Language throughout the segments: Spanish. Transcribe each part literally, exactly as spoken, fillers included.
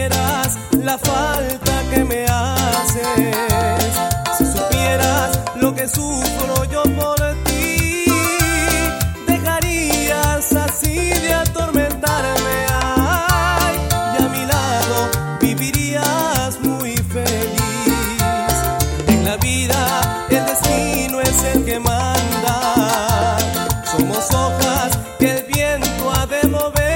supieras la falta que me haces, si supieras lo que sufro yo por ti, dejarías así de atormentarme, ay, y a mi lado vivirías muy feliz. En la vida el destino es el que manda, somos hojas que el viento ha de mover.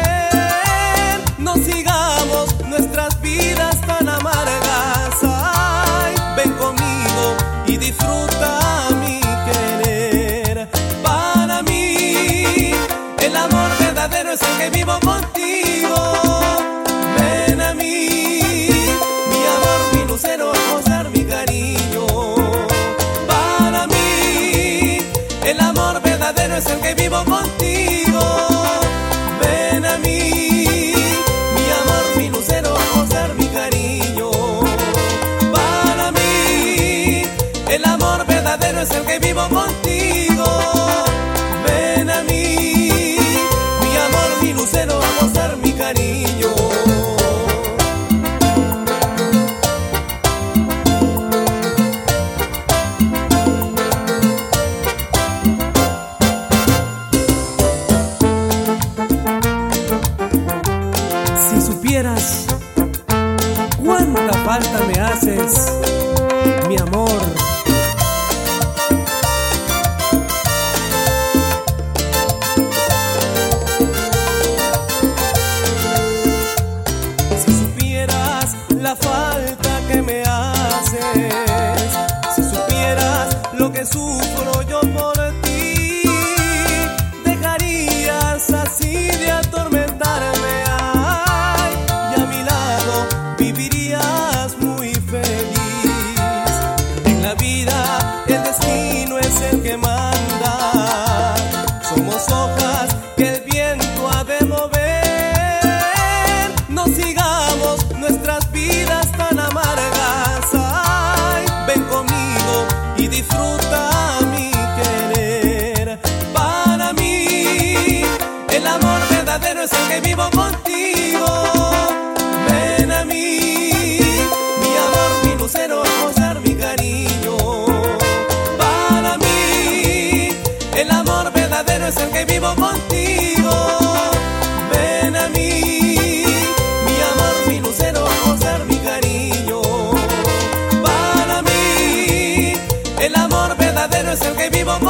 No sigamos nuestras vidas tan amargas, ay, ven conmigo y disfruta mi querer. Para mí el amor verdadero es el que vivo contigo. Ven a mí, mi amor, mi lucero, a gozar mi cariño. Para mí el amor verdadero es el que vivo contigo. Ven a mí, mi amor, mi lucero, a gozar mi cariño. Para mí el amor verdadero es el que vivo contigo. Ven a mí, mi amor, mi lucero, a gozar mi cariño. Si supieras cuánta falta me haces, mi amor. Si supieras la falta que me haces, si supieras lo que sufro yo por ti, dejarías así de atormentarme, ay, y a mi lado vivirías muy feliz. En la vida el destino es el que manda, somos hojas que el viento ha de mover. No sigamos nuestras vidas tan amargas, ay, ven conmigo y disfruta mi querer. Para mí el amor verdadero es el que vivo contigo. Ven a mí, mi amor, mi lucero, a gozar mi cariño. Para mí el amor verdadero es el que vivo contigo. Ven a mí, mi amor, mi lucero, a gozar mi cariño. Para mí el amor verdadero es el que vivo